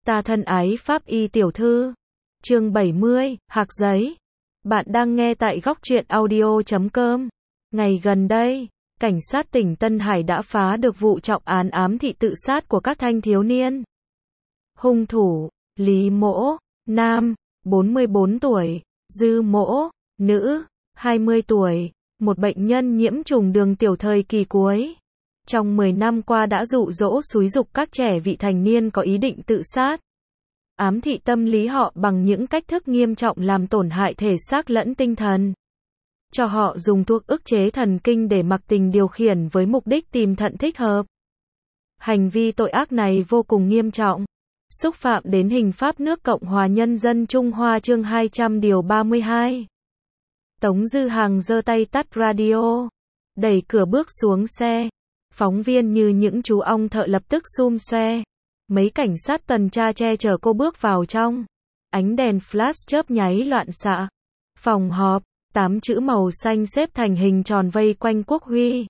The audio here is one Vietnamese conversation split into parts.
Ta thân ái pháp y tiểu thư. Chương 70, hạc giấy. Bạn đang nghe tại góc truyện audio.com. Ngày gần đây, cảnh sát tỉnh Tân Hải đã phá được vụ trọng án ám thị tự sát của các thanh thiếu niên. Hung thủ, Lý Mỗ, nam, 44 tuổi, Dư Mỗ, nữ, 20 tuổi, một bệnh nhân nhiễm trùng đường tiểu thời kỳ cuối. Trong 10 năm qua đã dụ dỗ xúi giục các trẻ vị thành niên có ý định tự sát. Ám thị tâm lý họ bằng những cách thức nghiêm trọng làm tổn hại thể xác lẫn tinh thần. Cho họ dùng thuốc ức chế thần kinh để mặc tình điều khiển với mục đích tìm thận thích hợp. Hành vi tội ác này vô cùng nghiêm trọng, xúc phạm đến hình pháp nước Cộng hòa Nhân dân Trung Hoa chương 200 điều 32. Tống Dư Hàng giơ tay tắt radio, đẩy cửa bước xuống xe. Phóng viên như những chú ong thợ lập tức xum xoe. Mấy cảnh sát tuần tra che chở cô bước vào trong. Ánh đèn flash chớp nháy loạn xạ. Phòng họp, 8 chữ màu xanh xếp thành hình tròn vây quanh quốc huy.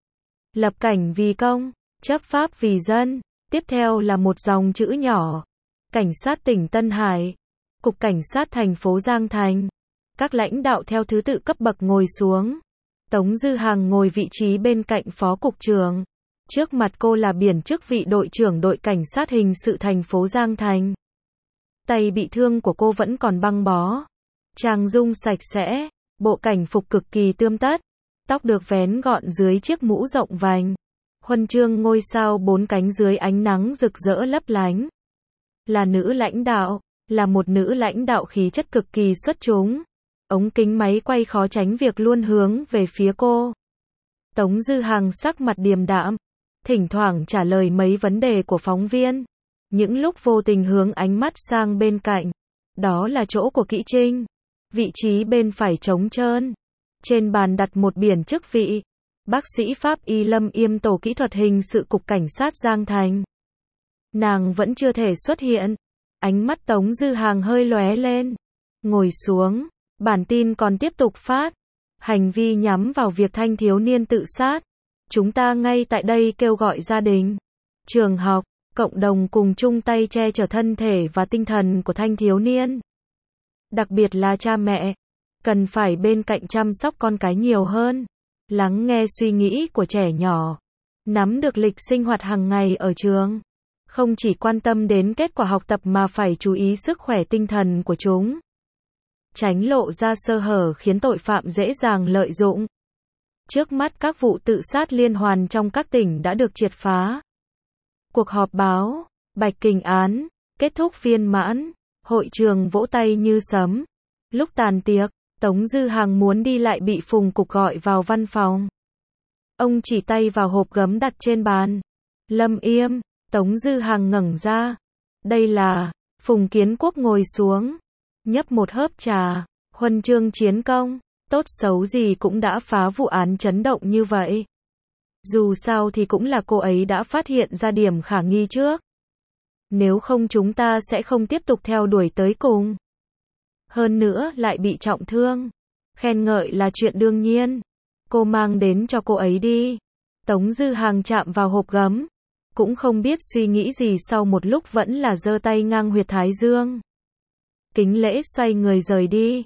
Lập cảnh vì công, chấp pháp vì dân. Tiếp theo là một dòng chữ nhỏ. Cảnh sát tỉnh Tân Hải, Cục Cảnh sát thành phố Giang Thành. Các lãnh đạo theo thứ tự cấp bậc ngồi xuống. Tống Dư Hàng ngồi vị trí bên cạnh phó cục trưởng. Trước mặt cô là biển chức vị đội trưởng đội cảnh sát hình sự thành phố Giang Thành. Tay bị thương của cô vẫn còn băng bó. Trang dung sạch sẽ, bộ cảnh phục cực kỳ tươm tất. Tóc được vén gọn dưới chiếc mũ rộng vành. Huân chương ngôi sao 4 cánh dưới ánh nắng rực rỡ lấp lánh. Là nữ lãnh đạo, là một nữ lãnh đạo khí chất cực kỳ xuất chúng. Ống kính máy quay khó tránh việc luôn hướng về phía cô. Tống Dư Hàng sắc mặt điềm đạm, thỉnh thoảng trả lời mấy vấn đề của phóng viên. Những lúc vô tình hướng ánh mắt sang bên cạnh. Đó là chỗ của Kỷ Trinh. Vị trí bên phải trống trơn. Trên bàn đặt một biển chức vị. Bác sĩ pháp y Lâm Yêm tổ kỹ thuật hình sự Cục Cảnh sát Giang Thành. Nàng vẫn chưa thể xuất hiện. Ánh mắt Tống Dư Hàng hơi lóe lên. Ngồi xuống. Bản tin còn tiếp tục phát. Hành vi nhắm vào việc thanh thiếu niên tự sát. Chúng ta ngay tại đây kêu gọi gia đình, trường học, cộng đồng cùng chung tay che chở thân thể và tinh thần của thanh thiếu niên. Đặc biệt là cha mẹ, cần phải bên cạnh chăm sóc con cái nhiều hơn, lắng nghe suy nghĩ của trẻ nhỏ, nắm được lịch sinh hoạt hàng ngày ở trường. Không chỉ quan tâm đến kết quả học tập mà phải chú ý sức khỏe tinh thần của chúng. Tránh lộ ra sơ hở khiến tội phạm dễ dàng lợi dụng. Trước mắt các vụ tự sát liên hoàn trong các tỉnh đã được triệt phá. Cuộc họp báo, Bạch Kình án, kết thúc viên mãn, hội trường vỗ tay như sấm. Lúc tàn tiệc, Tống Dư Hàng muốn đi lại bị Phùng Cục gọi vào văn phòng. Ông chỉ tay vào hộp gấm đặt trên bàn. Lâm Yêm, Tống Dư Hàng ngẩng ra. Đây là, Phùng Kiến Quốc ngồi xuống, nhấp một hớp trà, huân chương chiến công. Tốt xấu gì cũng đã phá vụ án chấn động như vậy. Dù sao thì cũng là cô ấy đã phát hiện ra điểm khả nghi trước. Nếu không chúng ta sẽ không tiếp tục theo đuổi tới cùng. Hơn nữa lại bị trọng thương. Khen ngợi là chuyện đương nhiên. Cô mang đến cho cô ấy đi. Tống Dư Hàng chạm vào hộp gấm. Cũng không biết suy nghĩ gì sau một lúc vẫn là giơ tay ngang huyệt thái dương. Kính lễ xoay người rời đi.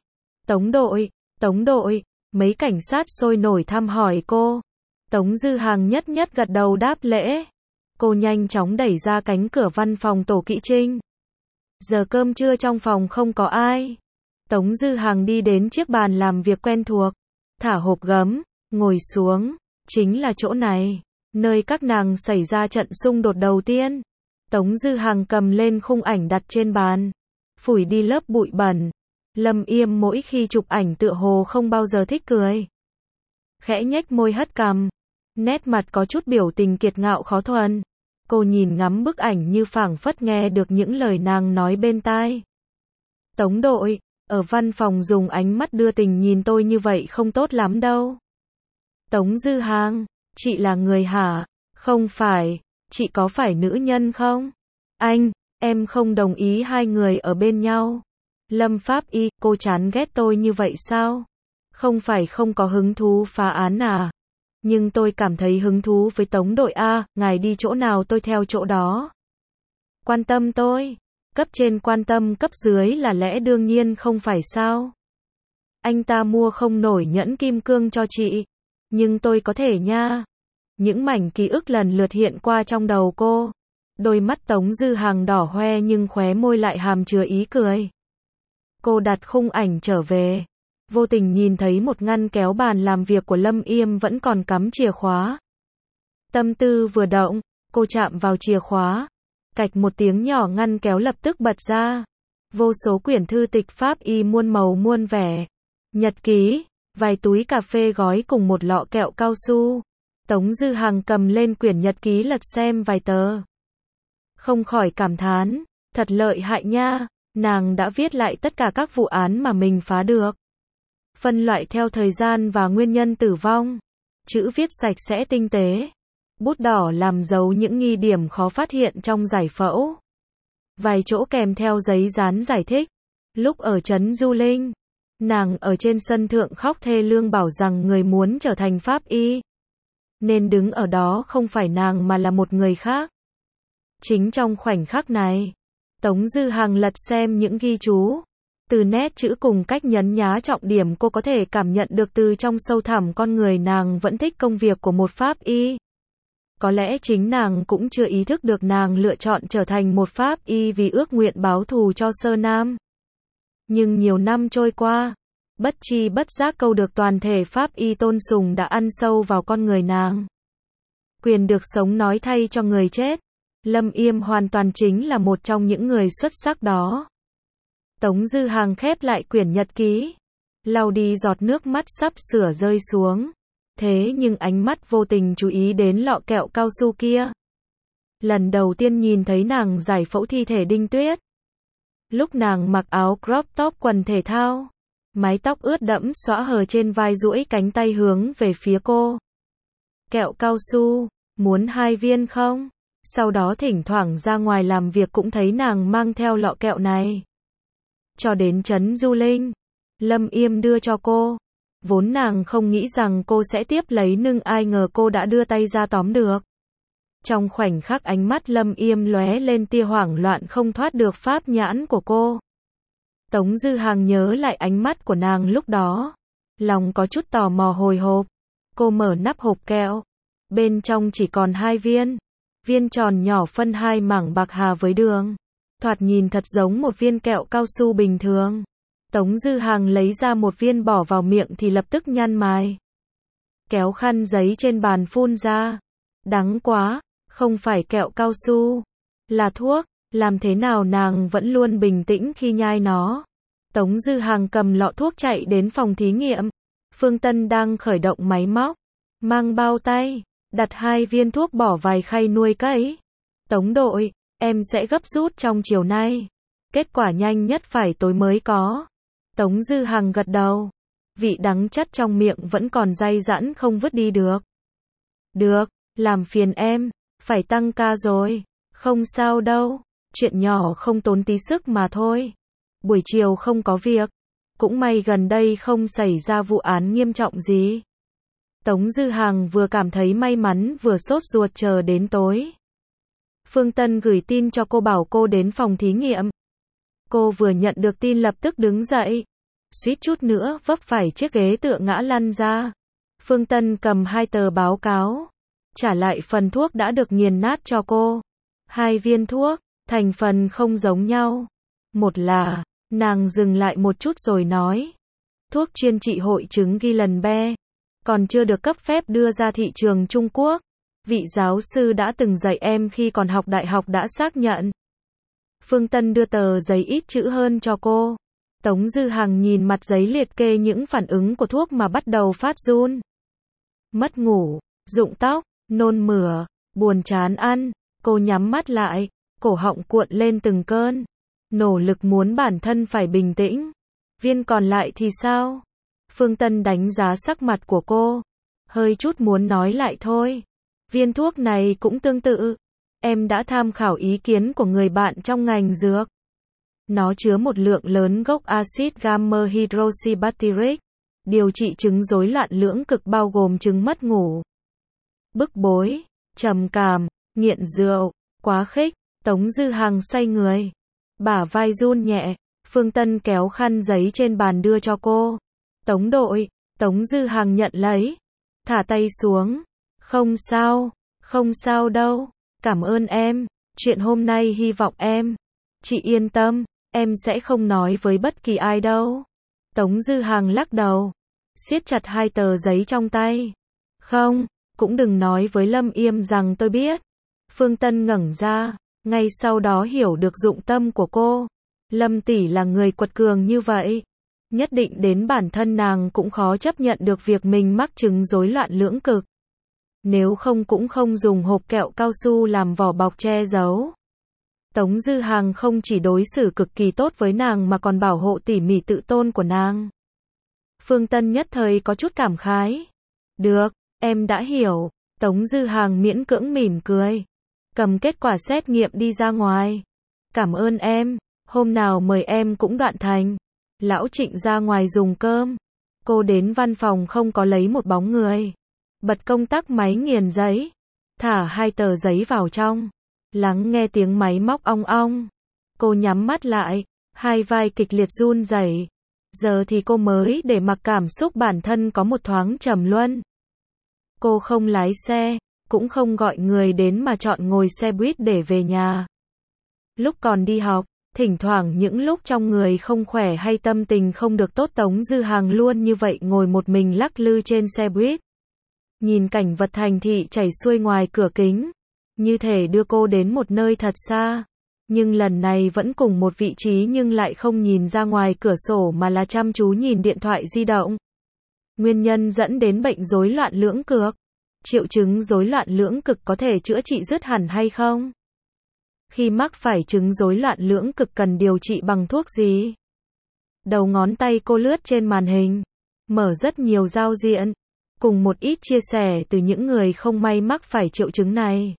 Tống đội, mấy cảnh sát sôi nổi thăm hỏi cô. Tống Dư Hàng nhất nhất gật đầu đáp lễ. Cô nhanh chóng đẩy ra cánh cửa văn phòng tổ Kỷ Trinh. Giờ cơm trưa trong phòng không có ai. Tống Dư Hàng đi đến chiếc bàn làm việc quen thuộc. Thả hộp gấm, ngồi xuống. Chính là chỗ này, nơi các nàng xảy ra trận xung đột đầu tiên. Tống Dư Hàng cầm lên khung ảnh đặt trên bàn. Phủi đi lớp bụi bẩn. Lâm Yêm mỗi khi chụp ảnh tựa hồ không bao giờ thích cười. Khẽ nhếch môi hất cằm. Nét mặt có chút biểu tình kiệt ngạo khó thuần. Cô nhìn ngắm bức ảnh như phảng phất nghe được những lời nàng nói bên tai. Tống đội, ở văn phòng dùng ánh mắt đưa tình nhìn tôi như vậy không tốt lắm đâu. Tống Dư Hàng, chị là người hả? Không phải, chị có phải nữ nhân không? Em không đồng ý hai người ở bên nhau. Lâm Pháp Y, cô chán ghét tôi như vậy sao? Không phải không có hứng thú phá án à? Nhưng tôi cảm thấy hứng thú với Tống đội A, ngài đi chỗ nào tôi theo chỗ đó. Quan tâm tôi. cấp trên quan tâm cấp dưới là lẽ đương nhiên không phải sao? Anh ta mua không nổi nhẫn kim cương cho chị. Nhưng tôi có thể nha. Những mảnh ký ức lần lượt hiện qua trong đầu cô. Đôi mắt Tống Dư Hằng đỏ hoe nhưng khóe môi lại hàm chứa ý cười. Cô đặt khung ảnh trở về. Vô tình nhìn thấy một ngăn kéo bàn làm việc của Lâm Yêm vẫn còn cắm chìa khóa. Tâm tư vừa động, cô chạm vào chìa khóa. Cạch một tiếng nhỏ ngăn kéo lập tức bật ra. Vô số quyển thư tịch pháp y muôn màu muôn vẻ. Nhật ký, vài túi cà phê gói cùng một lọ kẹo cao su. Tống Dư Hằng cầm lên quyển nhật ký lật xem vài tờ. Không khỏi cảm thán, thật lợi hại nha, nàng đã viết lại tất cả các vụ án mà mình phá được. Phân loại theo thời gian và nguyên nhân tử vong. Chữ viết sạch sẽ tinh tế. Bút đỏ làm dấu những nghi điểm khó phát hiện trong giải phẫu. Vài chỗ kèm theo giấy dán giải thích. Lúc ở trấn Du Linh, nàng ở trên sân thượng khóc thê lương bảo rằng người muốn trở thành pháp y nên đứng ở đó không phải nàng mà là một người khác. Chính trong khoảnh khắc này, Tống Dư Hằng lật xem những ghi chú. Từ nét chữ cùng cách nhấn nhá trọng điểm cô có thể cảm nhận được từ trong sâu thẳm con người nàng vẫn thích công việc của một pháp y. Có lẽ chính nàng cũng chưa ý thức được nàng lựa chọn trở thành một pháp y vì ước nguyện báo thù cho Sơ Nam. Nhưng nhiều năm trôi qua, bất tri bất giác câu được toàn thể pháp y tôn sùng đã ăn sâu vào con người nàng. Quyền được sống nói thay cho người chết. Lâm Yêm hoàn toàn chính là một trong những người xuất sắc đó. Tống Dư Hằng khép lại quyển nhật ký, lau đi giọt nước mắt sắp sửa rơi xuống. Thế nhưng ánh mắt vô tình chú ý đến lọ kẹo cao su kia. Lần đầu tiên nhìn thấy nàng giải phẫu thi thể Đinh Tuyết. Lúc nàng mặc áo crop top quần thể thao, mái tóc ướt đẫm xõa hờ trên vai duỗi cánh tay hướng về phía cô. Kẹo cao su, muốn 2 viên không? Sau đó thỉnh thoảng ra ngoài làm việc cũng thấy nàng mang theo lọ kẹo này. Cho đến trấn Du Linh, Lâm Yêm đưa cho cô. Vốn nàng không nghĩ rằng cô sẽ tiếp lấy nhưng ai ngờ cô đã đưa tay ra tóm được. Trong khoảnh khắc ánh mắt Lâm Yêm lóe lên tia hoảng loạn không thoát được pháp nhãn của cô. Tống Dư Hằng nhớ lại ánh mắt của nàng lúc đó. Lòng có chút tò mò hồi hộp. Cô mở nắp hộp kẹo. Bên trong chỉ còn 2 viên. Viên tròn nhỏ phân 2 mảng bạc hà với đường. Thoạt nhìn thật giống một viên kẹo cao su bình thường. Tống Dư Hằng lấy ra một viên bỏ vào miệng thì lập tức nhăn mày. Kéo khăn giấy trên bàn phun ra. Đắng quá, không phải kẹo cao su, là thuốc. Làm thế nào nàng vẫn luôn bình tĩnh khi nhai nó. Tống Dư Hằng cầm lọ thuốc chạy đến phòng thí nghiệm. Phương Tân đang khởi động máy móc, mang bao tay, đặt 2 viên thuốc bỏ vài khay nuôi cấy. Tống đội, em sẽ gấp rút trong chiều nay. Kết quả nhanh nhất phải tối mới có. Tống Dư Hằng gật đầu. Vị đắng chắt trong miệng vẫn còn day dẵn không vứt đi được. Được, làm phiền em, phải tăng ca rồi. Không sao đâu, chuyện nhỏ không tốn tí sức mà thôi. Buổi chiều không có việc. Cũng may gần đây không xảy ra vụ án nghiêm trọng gì. Tống Dư Hằng vừa cảm thấy may mắn vừa sốt ruột chờ đến tối. Phương Tân gửi tin cho cô bảo cô đến phòng thí nghiệm. Cô vừa nhận được tin lập tức đứng dậy. Suýt chút nữa vấp phải chiếc ghế tựa ngã lăn ra. Phương Tân cầm 2 tờ báo cáo. Trả lại phần thuốc đã được nghiền nát cho cô. 2 viên thuốc, thành phần không giống nhau. Một là, nàng dừng lại một chút rồi nói. Thuốc chuyên trị hội chứng Guillain-Barré. Còn chưa được cấp phép đưa ra thị trường Trung Quốc. Vị giáo sư đã từng dạy em khi còn học đại học đã xác nhận. Phương Tân đưa tờ giấy ít chữ hơn cho cô. Tống Dư Hằng nhìn mặt giấy liệt kê những phản ứng của thuốc mà bắt đầu phát run. Mất ngủ, rụng tóc, nôn mửa, buồn chán ăn. Cô nhắm mắt lại, cổ họng cuộn lên từng cơn. Nỗ lực muốn bản thân phải bình tĩnh. Viên còn lại thì sao? Phương Tân đánh giá sắc mặt của cô. Hơi chút muốn nói lại thôi. Viên thuốc này cũng tương tự. Em đã tham khảo ý kiến của người bạn trong ngành dược. Nó chứa một lượng lớn gốc axit gamma hydroxybutyric. Điều trị chứng rối loạn lưỡng cực bao gồm chứng mất ngủ, bức bối, trầm cảm, nghiện rượu, quá khích. Tống Dư Hằng xoay người. Bả vai run nhẹ, Phương Tân kéo khăn giấy trên bàn đưa cho cô. Tống đội, Tống Dư Hằng nhận lấy, thả tay xuống. Không sao đâu, cảm ơn em, chuyện hôm nay hy vọng em. Chị yên tâm, em sẽ không nói với bất kỳ ai đâu. Tống Dư Hằng lắc đầu, siết chặt hai tờ giấy trong tay. Không, cũng đừng nói với Lâm Yêm rằng tôi biết. Phương Tân ngẩng ra, ngay sau đó hiểu được dụng tâm của cô. Lâm tỷ là người quật cường như vậy, nhất định đến bản thân nàng cũng khó chấp nhận được việc mình mắc chứng rối loạn lưỡng cực. Nếu không cũng không dùng hộp kẹo cao su làm vỏ bọc che giấu. Tống Dư Hằng không chỉ đối xử cực kỳ tốt với nàng mà còn bảo hộ tỉ mỉ tự tôn của nàng. Phương Tân nhất thời có chút cảm khái. Được, em đã hiểu. Tống Dư Hằng miễn cưỡng mỉm cười, cầm kết quả xét nghiệm đi ra ngoài. Cảm ơn em, hôm nào mời em cũng Đoạn Thành. Lão Trịnh ra ngoài dùng cơm. Cô đến văn phòng không có lấy một bóng người. Bật công tắc máy nghiền giấy, thả hai tờ giấy vào trong, lắng nghe tiếng máy móc ong ong. Cô nhắm mắt lại, hai vai kịch liệt run rẩy. Giờ thì cô mới để mặc cảm xúc bản thân có một thoáng trầm luân. Cô không lái xe, cũng không gọi người đến mà chọn ngồi xe buýt để về nhà. Lúc còn đi học, thỉnh thoảng những lúc trong người không khỏe hay tâm tình không được tốt, Tống Dư Hằng luôn như vậy ngồi một mình lắc lư trên xe buýt. Nhìn cảnh vật thành thị chảy xuôi ngoài cửa kính, như thể đưa cô đến một nơi thật xa. Nhưng lần này vẫn cùng một vị trí nhưng lại không nhìn ra ngoài cửa sổ mà là chăm chú nhìn điện thoại di động. Nguyên nhân dẫn đến bệnh rối loạn lưỡng cực. Triệu chứng rối loạn lưỡng cực có thể chữa trị dứt hẳn hay không? Khi mắc phải chứng rối loạn lưỡng cực cần điều trị bằng thuốc gì? Đầu ngón tay cô lướt trên màn hình, mở rất nhiều giao diện, cùng một ít chia sẻ từ những người không may mắc phải triệu chứng này.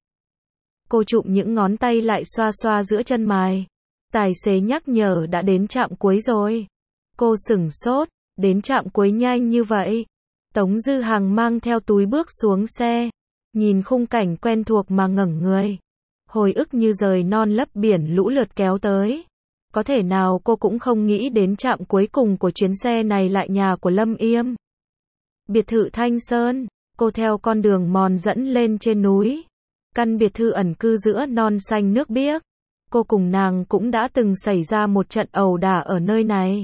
Cô chụm những ngón tay lại xoa xoa giữa chân mày. Tài xế nhắc nhở đã đến trạm cuối rồi. Cô sửng sốt, đến trạm cuối nhanh như vậy. Tống Dư Hằng mang theo túi bước xuống xe, nhìn khung cảnh quen thuộc mà ngẩng người. Hồi ức như rời non lấp biển lũ lượt kéo tới. Có thể nào cô cũng không nghĩ đến trạm cuối cùng của chuyến xe này lại nhà của Lâm Yêm. Biệt thự Thanh Sơn, cô theo con đường mòn dẫn lên trên núi. Căn biệt thự ẩn cư giữa non xanh nước biếc. Cô cùng nàng cũng đã từng xảy ra một trận ẩu đả ở nơi này.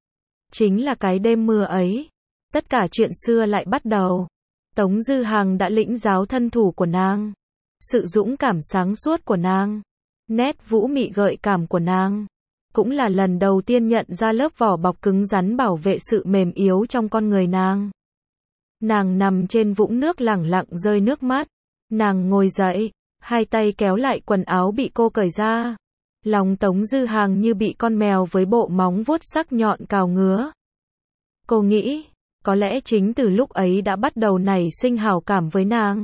Chính là cái đêm mưa ấy, tất cả chuyện xưa lại bắt đầu. Tống Dư Hằng đã lĩnh giáo thân thủ của nàng, sự dũng cảm sáng suốt của nàng, nét vũ mị gợi cảm của nàng. Cũng là lần đầu tiên nhận ra lớp vỏ bọc cứng rắn bảo vệ sự mềm yếu trong con người nàng. Nàng nằm trên vũng nước lẳng lặng rơi nước mắt. Nàng ngồi dậy, hai tay kéo lại quần áo bị cô cởi ra. Lòng Tống Dư Hằng như bị con mèo với bộ móng vuốt sắc nhọn cào ngứa. Cô nghĩ, có lẽ chính từ lúc ấy đã bắt đầu nảy sinh hảo cảm với nàng.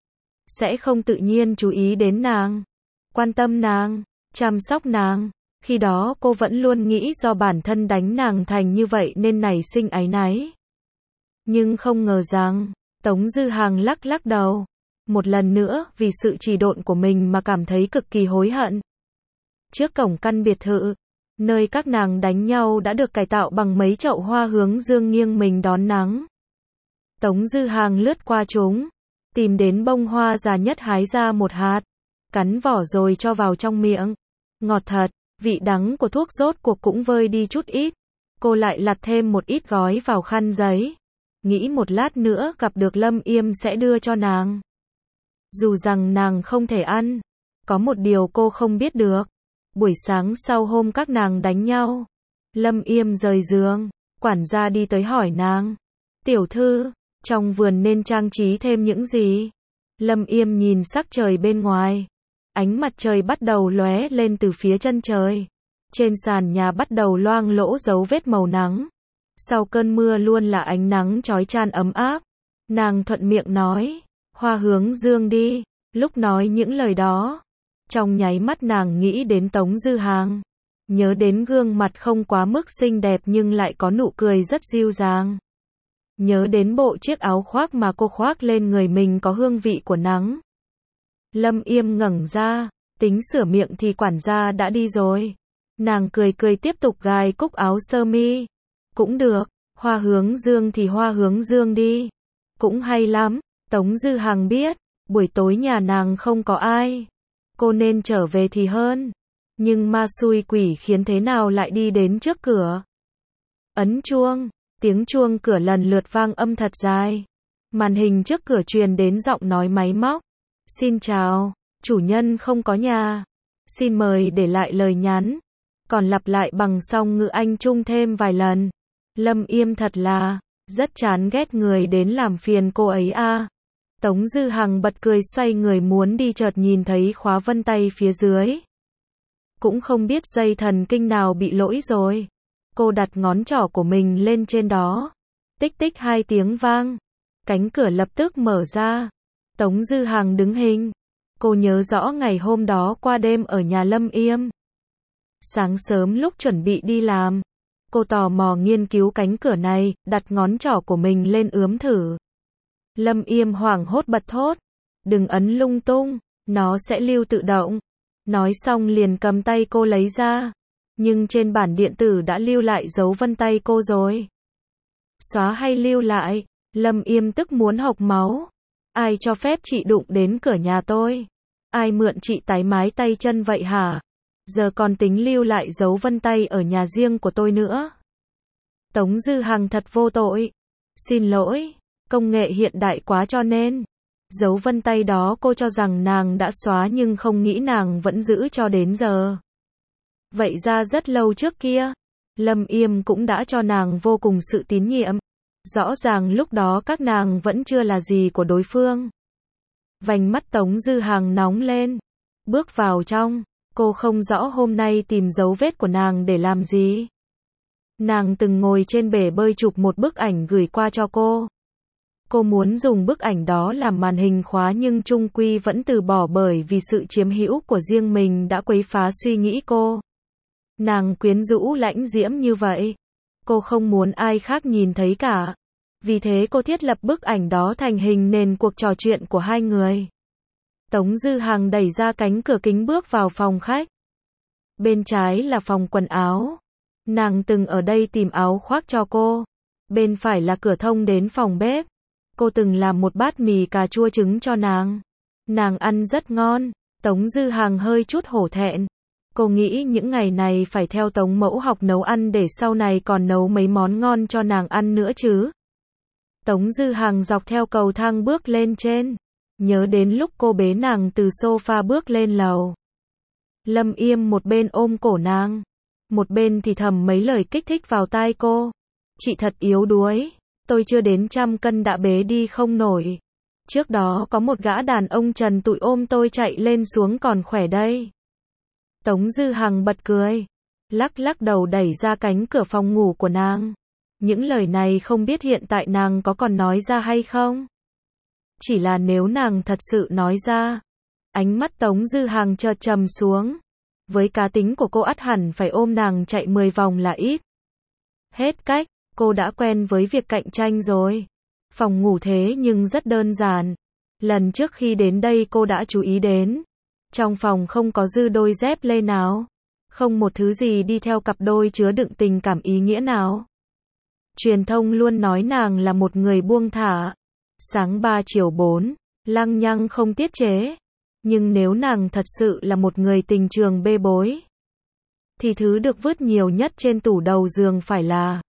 Sẽ không tự nhiên chú ý đến nàng, quan tâm nàng, chăm sóc nàng. Khi đó cô vẫn luôn nghĩ do bản thân đánh nàng thành như vậy nên nảy sinh áy náy. Nhưng không ngờ rằng, Tống Dư Hằng lắc lắc đầu. Một lần nữa, vì sự trì độn của mình mà cảm thấy cực kỳ hối hận. Trước cổng căn biệt thự, nơi các nàng đánh nhau đã được cải tạo bằng mấy chậu hoa hướng dương nghiêng mình đón nắng. Tống Dư Hằng lướt qua chúng, tìm đến bông hoa già nhất hái ra một hạt, cắn vỏ rồi cho vào trong miệng. Ngọt thật, vị đắng của thuốc rốt cuộc cũng vơi đi chút ít. Cô lại lặt thêm một ít gói vào khăn giấy. Nghĩ một lát nữa gặp được Lâm Yêm sẽ đưa cho nàng. Dù rằng nàng không thể ăn, có một điều cô không biết được. Buổi sáng sau hôm các nàng đánh nhau, Lâm Yêm rời giường, quản gia đi tới hỏi nàng. Tiểu thư, trong vườn nên trang trí thêm những gì? Lâm Yêm nhìn sắc trời bên ngoài. Ánh mặt trời bắt đầu lóe lên từ phía chân trời. Trên sàn nhà bắt đầu loang lỗ dấu vết màu nắng. Sau cơn mưa luôn là ánh nắng chói chang ấm áp. Nàng thuận miệng nói, hoa hướng dương đi. Lúc nói những lời đó, trong nháy mắt nàng nghĩ đến Tống Dư Hằng. Nhớ đến gương mặt không quá mức xinh đẹp nhưng lại có nụ cười rất dịu dàng. Nhớ đến bộ chiếc áo khoác mà cô khoác lên người mình có hương vị của nắng. Lâm Yêm ngẩng ra, tính sửa miệng thì quản gia đã đi rồi. Nàng cười cười tiếp tục gài cúc áo sơ mi. Cũng được, hoa hướng dương thì hoa hướng dương đi. Cũng hay lắm. Tống Dư Hằng biết, buổi tối nhà nàng không có ai. Cô nên trở về thì hơn. Nhưng ma xui quỷ khiến thế nào lại đi đến trước cửa. Ấn chuông, tiếng chuông cửa lần lượt vang âm thật dài. Màn hình trước cửa truyền đến giọng nói máy móc. Xin chào, chủ nhân không có nhà. Xin mời để lại lời nhắn. Còn lặp lại bằng song ngữ Anh Trung thêm vài lần. Lâm Yêm thật là, rất chán ghét người đến làm phiền cô ấy a. Tống Dư Hằng bật cười xoay người muốn đi chợt nhìn thấy khóa vân tay phía dưới. Cũng không biết dây thần kinh nào bị lỗi rồi. Cô đặt ngón trỏ của mình lên trên đó. Tích tích 2 tiếng vang. Cánh cửa lập tức mở ra. Tống Dư Hằng đứng hình. Cô nhớ rõ ngày hôm đó qua đêm ở nhà Lâm Yêm. Sáng sớm lúc chuẩn bị đi làm, cô tò mò nghiên cứu cánh cửa này, đặt ngón trỏ của mình lên ướm thử. Lâm Yêm hoảng hốt bật thốt. Đừng ấn lung tung, nó sẽ lưu tự động. Nói xong liền cầm tay cô lấy ra. Nhưng trên bản điện tử đã lưu lại dấu vân tay cô rồi. Xóa hay lưu lại? Lâm Yêm tức muốn hộc máu. Ai cho phép chị đụng đến cửa nhà tôi? Ai mượn chị tái mái tay chân vậy hả? Giờ còn tính lưu lại dấu vân tay ở nhà riêng của tôi nữa. Tống Dư Hằng thật vô tội. Xin lỗi, công nghệ hiện đại quá cho nên. Dấu vân tay đó cô cho rằng nàng đã xóa nhưng không nghĩ nàng vẫn giữ cho đến giờ. Vậy ra rất lâu trước kia, Lâm Yêm cũng đã cho nàng vô cùng sự tín nhiệm. Rõ ràng lúc đó các nàng vẫn chưa là gì của đối phương. Vành mắt Tống Dư Hằng nóng lên. Bước vào trong, cô không rõ hôm nay tìm dấu vết của nàng để làm gì. Nàng từng ngồi trên bể bơi chụp một bức ảnh gửi qua cho cô. Cô muốn dùng bức ảnh đó làm màn hình khóa nhưng chung quy vẫn từ bỏ bởi vì sự chiếm hữu của riêng mình đã quấy phá suy nghĩ cô. Nàng quyến rũ lãnh diễm như vậy. Cô không muốn ai khác nhìn thấy cả. Vì thế cô thiết lập bức ảnh đó thành hình nền cuộc trò chuyện của hai người. Tống Dư Hằng đẩy ra cánh cửa kính bước vào phòng khách. Bên trái là phòng quần áo. Nàng từng ở đây tìm áo khoác cho cô. Bên phải là cửa thông đến phòng bếp. Cô từng làm một bát mì cà chua trứng cho nàng. Nàng ăn rất ngon. Tống Dư Hằng hơi chút hổ thẹn. Cô nghĩ những ngày này phải theo Tống mẫu học nấu ăn để sau này còn nấu mấy món ngon cho nàng ăn nữa chứ. Tống Dư Hằng dọc theo cầu thang bước lên trên. Nhớ đến lúc cô bế nàng từ sofa bước lên lầu. Lâm Yêm một bên ôm cổ nàng, một bên thì thầm mấy lời kích thích vào tai cô. Chị thật yếu đuối, tôi chưa đến 100 cân đã bế đi không nổi. Trước đó có một gã đàn ông trần trụi ôm tôi chạy lên xuống còn khỏe đây. Tống Dư Hằng bật cười, lắc lắc đầu đẩy ra cánh cửa phòng ngủ của nàng. Những lời này không biết hiện tại nàng có còn nói ra hay không? Chỉ là nếu nàng thật sự nói ra. Ánh mắt Tống Dư Hằng chợt trầm xuống. Với cá tính của cô ắt hẳn phải ôm nàng chạy 10 vòng là ít. Hết cách, cô đã quen với việc cạnh tranh rồi. Phòng ngủ thế nhưng rất đơn giản. Lần trước khi đến đây cô đã chú ý đến. Trong phòng không có dư đôi dép lê nào. Không một thứ gì đi theo cặp đôi chứa đựng tình cảm ý nghĩa nào. Truyền thông luôn nói nàng là một người buông thả. Sáng 3 chiều 4, lăng nhăng không tiết chế. Nhưng nếu nàng thật sự là một người tình trường bê bối, thì thứ được vứt nhiều nhất trên tủ đầu giường phải là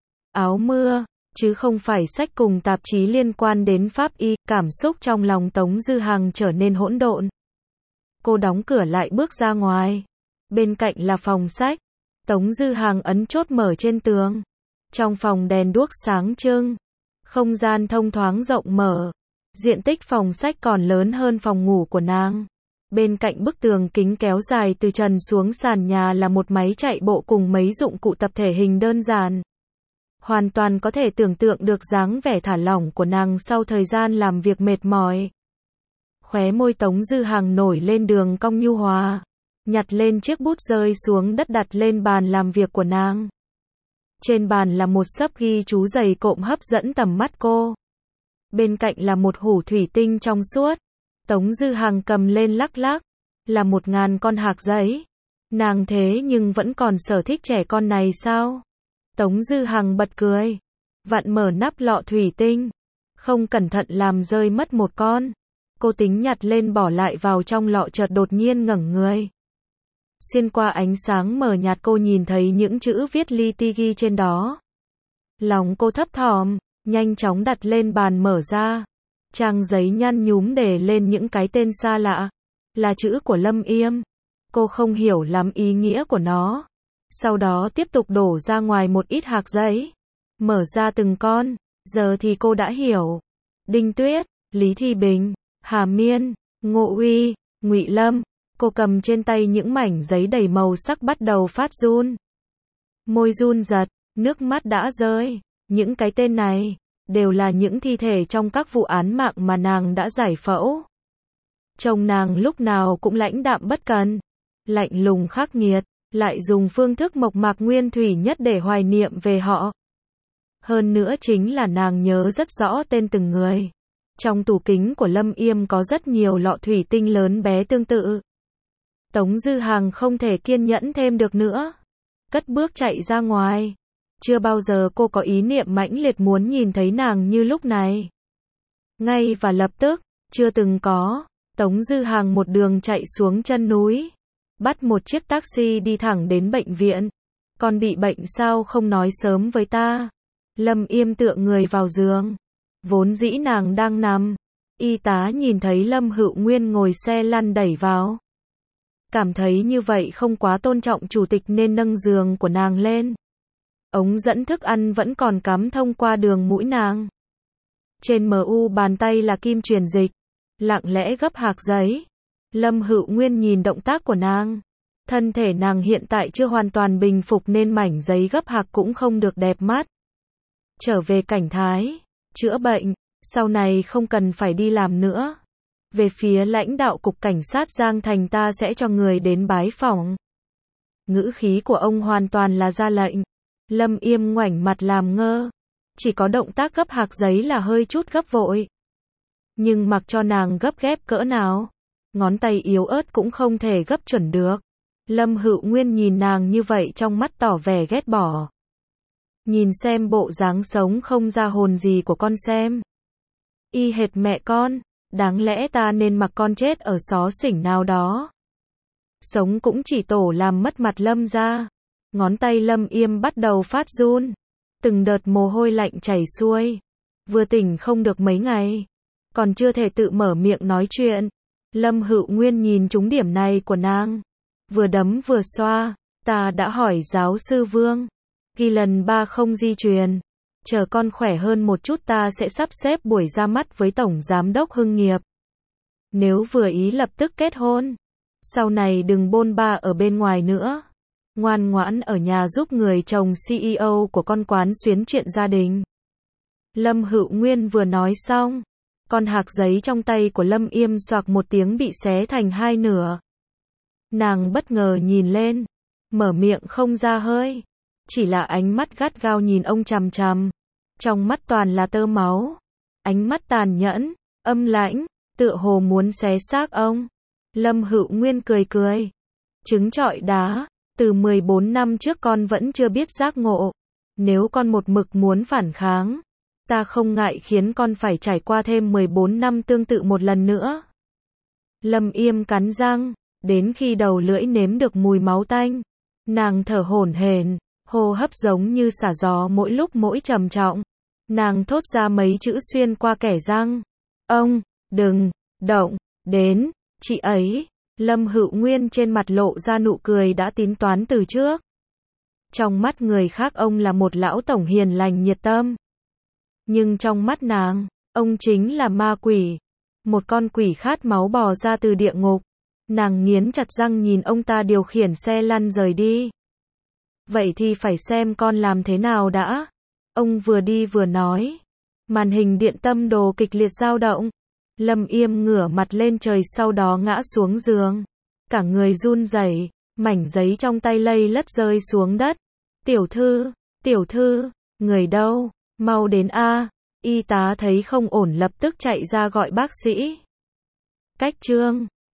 áo mưa, chứ không phải sách cùng tạp chí liên quan đến pháp y. Cảm xúc trong lòng Tống Dư Hằng trở nên hỗn độn. Cô đóng cửa lại bước ra ngoài. Bên cạnh là phòng sách. Tống Dư Hằng ấn chốt mở trên tường. Trong phòng đèn đuốc sáng trưng. Không gian thông thoáng rộng mở. Diện tích phòng sách còn lớn hơn phòng ngủ của nàng. Bên cạnh bức tường kính kéo dài từ trần xuống sàn nhà là một máy chạy bộ cùng mấy dụng cụ tập thể hình đơn giản. Hoàn toàn có thể tưởng tượng được dáng vẻ thả lỏng của nàng sau thời gian làm việc mệt mỏi. Khóe môi Tống Dư Hằng nổi lên đường cong nhu hòa. Nhặt lên chiếc bút rơi xuống đất đặt lên bàn làm việc của nàng. Trên bàn là một xấp ghi chú dày cộm hấp dẫn tầm mắt cô. Bên cạnh là một hũ thủy tinh trong suốt. Tống Dư Hằng cầm lên lắc lắc. Là 1000 con hạc giấy. Nàng thế nhưng vẫn còn sở thích trẻ con này sao? Tống Dư Hằng bật cười. Vặn mở nắp lọ thủy tinh. Không cẩn thận làm rơi mất một con. Cô tính nhặt lên bỏ lại vào trong lọ, chợt đột nhiên ngẩng người. Xuyên qua ánh sáng mờ nhạt cô nhìn thấy những chữ viết li ti ghi trên đó. Lòng cô thấp thỏm, nhanh chóng đặt lên bàn mở ra. Trang giấy nhăn nhúm để lên những cái tên xa lạ. Là chữ của Lâm Yêm. Cô không hiểu lắm ý nghĩa của nó. Sau đó tiếp tục đổ ra ngoài một ít hạc giấy. Mở ra từng con. Giờ thì cô đã hiểu. Đinh Tuyết, Lý Thi Bình, Hà Miên, Ngộ Uy, Ngụy Lâm. Cô cầm trên tay những mảnh giấy đầy màu sắc bắt đầu phát run. Môi run giật, nước mắt đã rơi. Những cái tên này đều là những thi thể trong các vụ án mạng mà nàng đã giải phẫu. Chồng nàng lúc nào cũng lãnh đạm bất cần, lạnh lùng khắc nghiệt, lại dùng phương thức mộc mạc nguyên thủy nhất để hoài niệm về họ. Hơn nữa chính là nàng nhớ rất rõ tên từng người. Trong tủ kính của Lâm Yêm có rất nhiều lọ thủy tinh lớn bé tương tự. Tống Dư Hằng không thể kiên nhẫn thêm được nữa. Cất bước chạy ra ngoài. Chưa bao giờ cô có ý niệm mãnh liệt muốn nhìn thấy nàng như lúc này. Ngay và lập tức, chưa từng có. Tống Dư Hằng một đường chạy xuống chân núi. Bắt một chiếc taxi đi thẳng đến bệnh viện. Con bị bệnh sao không nói sớm với ta? Lâm Yêm tựa người vào giường. Vốn dĩ nàng đang nằm. Y tá nhìn thấy Lâm Hữu Nguyên ngồi xe lăn đẩy vào. Cảm thấy như vậy không quá tôn trọng chủ tịch nên nâng giường của nàng lên. Ống dẫn thức ăn vẫn còn cắm thông qua đường mũi nàng. Trên mu bàn tay là kim truyền dịch. Lặng lẽ gấp hạc giấy. Lâm Hữu Nguyên nhìn động tác của nàng. Thân thể nàng hiện tại chưa hoàn toàn bình phục nên mảnh giấy gấp hạc cũng không được đẹp mắt. Trở về cảnh thái, chữa bệnh, sau này không cần phải đi làm nữa. Về phía lãnh đạo cục cảnh sát Giang Thành ta sẽ cho người đến bái phỏng. Ngữ khí của ông hoàn toàn là ra lệnh. Lâm Yêm ngoảnh mặt làm ngơ. Chỉ có động tác gấp hạc giấy là hơi chút gấp vội. Nhưng mặc cho nàng gấp ghép cỡ nào, ngón tay yếu ớt cũng không thể gấp chuẩn được. Lâm Hữu Nguyên nhìn nàng như vậy trong mắt tỏ vẻ ghét bỏ. Nhìn xem bộ dáng sống không ra hồn gì của con xem. Y hệt mẹ con, đáng lẽ ta nên mặc con chết ở xó xỉnh nào đó. Sống cũng chỉ tổ làm mất mặt Lâm ra. Ngón tay Lâm Yêm bắt đầu phát run. Từng đợt mồ hôi lạnh chảy xuôi. Vừa tỉnh không được mấy ngày. Còn chưa thể tự mở miệng nói chuyện. Lâm Hữu Nguyên nhìn trúng điểm này của nàng. Vừa đấm vừa xoa. Ta đã hỏi giáo sư Vương. Ghi lần 3 không di truyền. Chờ con khỏe hơn một chút ta sẽ sắp xếp buổi ra mắt với Tổng Giám đốc Hưng Nghiệp. Nếu vừa ý lập tức kết hôn. Sau này đừng bôn ba ở bên ngoài nữa. Ngoan ngoãn ở nhà giúp người chồng CEO của con quán xuyến chuyện gia đình. Lâm Hữu Nguyên vừa nói xong. Con hạc giấy trong tay của Lâm Yêm xoạc một tiếng bị xé thành hai nửa. Nàng bất ngờ nhìn lên. Mở miệng không ra hơi. Chỉ là ánh mắt gắt gao nhìn ông chằm chằm. Trong mắt toàn là tơ máu. Ánh mắt tàn nhẫn, âm lãnh, tựa hồ muốn xé xác ông. Lâm Hữu Nguyên cười cười. Trứng trọi đá. Từ 14 năm trước con vẫn chưa biết giác ngộ. Nếu con một mực muốn phản kháng, ta không ngại khiến con phải trải qua thêm 14 năm tương tự một lần nữa. Lâm Yêm cắn răng, đến khi đầu lưỡi nếm được mùi máu tanh. Nàng thở hổn hển, hô hấp giống như xả gió mỗi lúc mỗi trầm trọng. Nàng thốt ra mấy chữ xuyên qua kẽ răng. Ông, đừng, động, đến, chị ấy. Lâm Hữu Nguyên trên mặt lộ ra nụ cười đã tính toán từ trước. Trong mắt người khác ông là một lão tổng hiền lành nhiệt tâm. Nhưng trong mắt nàng, ông chính là ma quỷ. Một con quỷ khát máu bò ra từ địa ngục. Nàng nghiến chặt răng nhìn ông ta điều khiển xe lăn rời đi. Vậy thì phải xem con làm thế nào đã. Ông vừa đi vừa nói. Màn hình điện tâm đồ kịch liệt dao động. Lâm Yêm ngửa mặt lên trời sau đó ngã xuống giường. Cả người run rẩy, mảnh giấy trong tay lay lất rơi xuống đất. Tiểu thư, người đâu, mau đến a. Y tá thấy không ổn lập tức chạy ra gọi bác sĩ. Cách chương